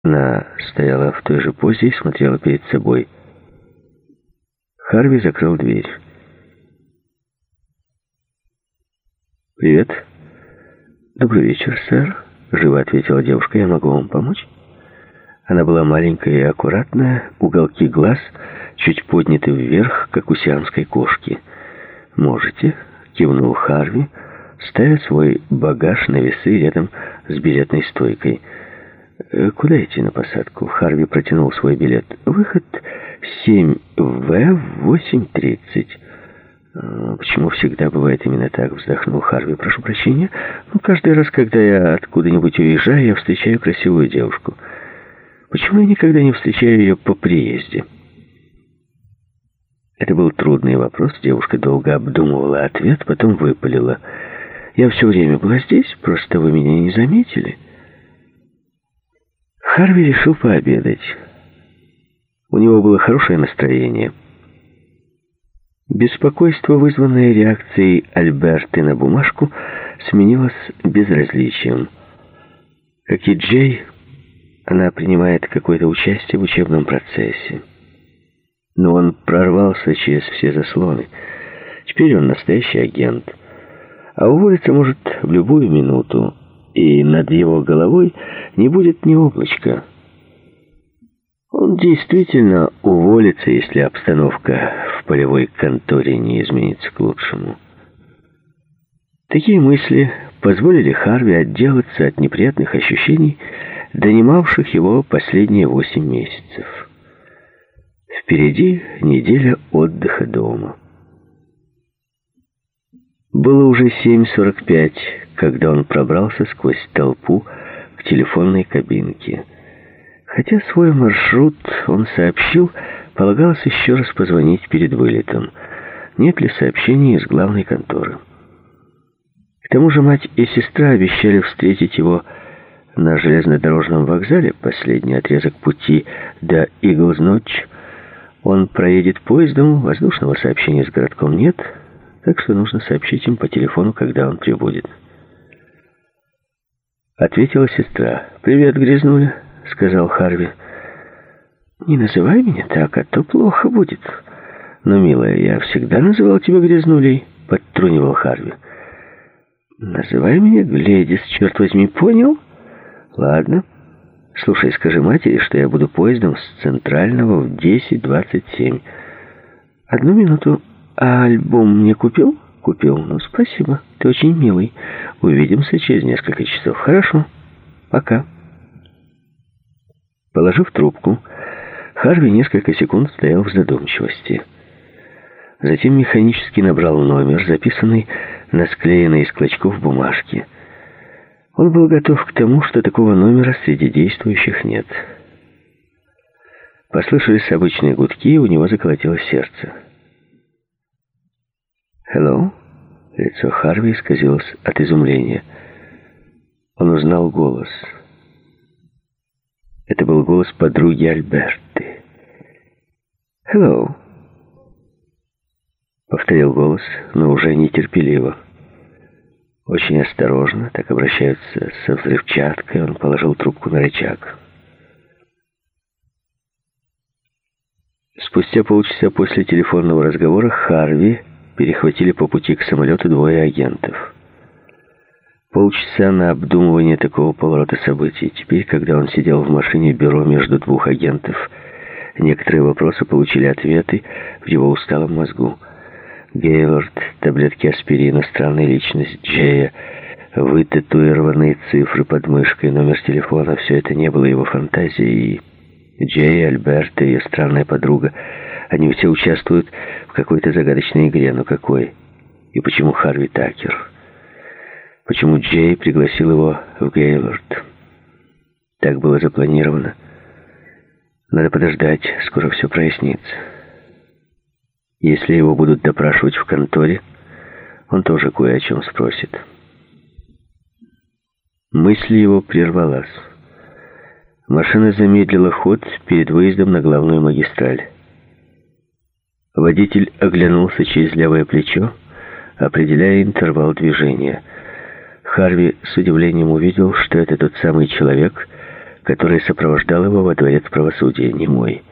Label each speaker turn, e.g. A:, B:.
A: Она стояла в той же позе и смотрела перед собой. Харви закрыл дверь. «Привет». «Добрый вечер, сэр», — живо ответила девушка. «Я могу вам помочь?» Она была маленькая и аккуратная, уголки глаз чуть подняты вверх, как у сиамской кошки. «Можете», — кивнул Харви, ставя свой багаж на весы рядом с билетной стойкой. «Куда идти на посадку?» Харви протянул свой билет. «Выход 7В в 8:30. «Почему всегда бывает именно так?» — вздохнул Харви. «Прошу прощения. Каждый раз, когда я откуда-нибудь уезжаю, я встречаю красивую девушку. Почему я никогда не встречаю ее по приезде?» Это был трудный вопрос. Девушка долго обдумывала ответ, потом выпалила. «Я все время была здесь, просто вы меня не заметили». Харви решил пообедать. У него было хорошее настроение. Беспокойство, вызванное реакцией Альберты на бумажку, сменилось безразличием. Как и Джей, она принимает какое-то участие в учебном процессе. Но он прорвался через все заслоны. Теперь он настоящий агент. А уволиться может в любую минуту, и над его головой не будет ни облачка. Он действительно уволится, если обстановка в полевой конторе не изменится к лучшему. Такие мысли позволили Харви отделаться от неприятных ощущений, донимавших его последние 8 месяцев. Впереди неделя отдыха дома. Было уже 7:45, когда он пробрался сквозь толпу к телефонной кабинке. Хотя свой маршрут он сообщил, полагалось еще раз позвонить перед вылетом. Нет ли сообщений из главной конторы? К тому же мать и сестра обещали встретить его на железнодорожном вокзале. Последний отрезок пути до Иглз-Нотч он проедет поездом, воздушного сообщения с городком нет, так что нужно сообщить им по телефону, когда он прибудет. Ответила сестра. «Привет, грязнуля», — сказал Харви. «Не называй меня так, а то плохо будет». «Но, милая, я всегда называл тебя грязнулей», — подтрунивал Харви. «Называй меня Глэдис, черт возьми, понял?» «Ладно. Слушай, скажи матери, что я буду поездом с Центрального в 10:27. Одну минуту. А альбом мне купил?» «Купил. Ну, спасибо. Ты очень милый. Увидимся через несколько часов. Хорошо. Пока». Положив трубку, Харви несколько секунд стоял в задумчивости. Затем механически набрал номер, записанный на склеенной из клочков бумажке. Он был готов к тому, что такого номера среди действующих нет. Послышались обычные гудки, и у него заколотилось сердце. «Hello?» Лицо Харви исказилось от изумления. Он узнал голос. Это был голос подруги Альберты. «Hello?» Повторил голос, но уже нетерпеливо. Очень осторожно, так обращаются со взрывчаткой, он положил трубку на рычаг. Спустя полчаса после телефонного разговора Харви перехватили по пути к самолету 2 агентов. Полчаса на обдумывание такого поворота событий. Теперь, когда он сидел в машине бюро между 2 агентов, некоторые вопросы получили ответы в его усталом мозгу. Гейлорд, таблетки аспирина, странная личность Джея, вытатуированные цифры под мышкой, номер телефона — все это не было его фантазией. И Джей, Альберта, ее странная подруга, они все участвуют в какой-то загадочной игре. Но какой? И почему Харви Такер? Почему Джей пригласил его в Гейлорд? Так было запланировано. Надо подождать, скоро все прояснится. Если его будут допрашивать в конторе, он тоже кое о чем спросит. Мысль его прервалась. Машина замедлила ход перед выездом на главную магистраль. Водитель оглянулся через левое плечо, определяя интервал движения. Харви с удивлением увидел, что это тот самый человек, который сопровождал его во дворец правосудия, немой.